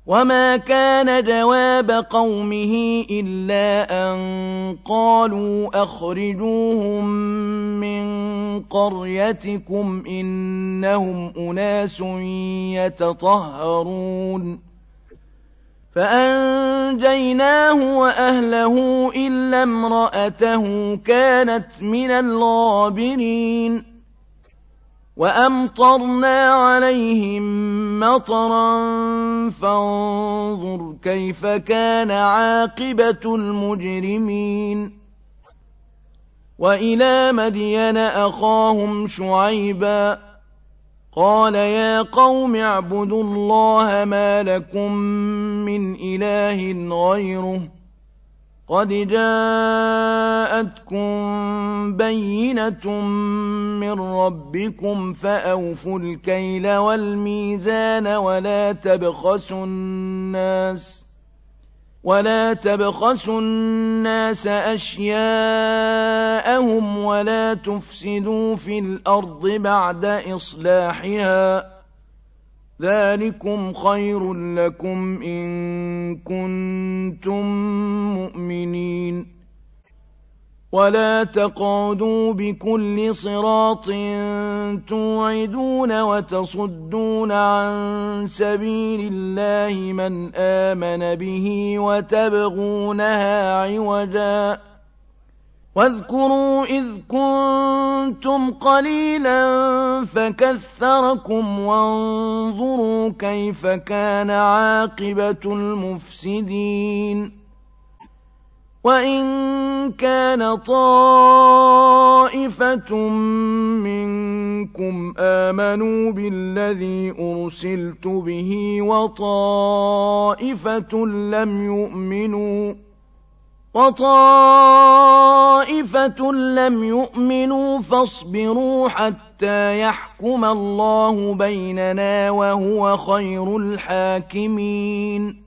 وما كان جواب قومه إلا أن قالوا أخرجوهم من قريتكم إنهم أناس يتطهرون فأنجيناه وأهله إلا امرأته كانت من الغابرين وأمطرنا عليهم مطرا فانظر كيف كان عاقبة المجرمين وإلى مدين أخاهم شعيبا قال يا قوم اعبدوا الله ما لكم من إله غيره قد جاءتكم بينة من ربكم فأوفوا الكيل والميزان ولا تبخسوا الناس أشياءهم ولا تفسدوا في الأرض بعد إصلاحها ذلكم خير لكم إن كنتم مؤمنين ولا تقعدوا بكل صراط توعدون وتصدون عن سبيل الله من آمن به وتبغونها عوجا واذكروا إذ كنتم قليلا فكثركم وانظروا كيف كان عاقبة المفسدين وإن كان طائفة منكم آمنوا بالذي أرسلت به وطائفة لم يؤمنوا فاصبروا حتى يحكم الله بيننا وهو خير الحاكمين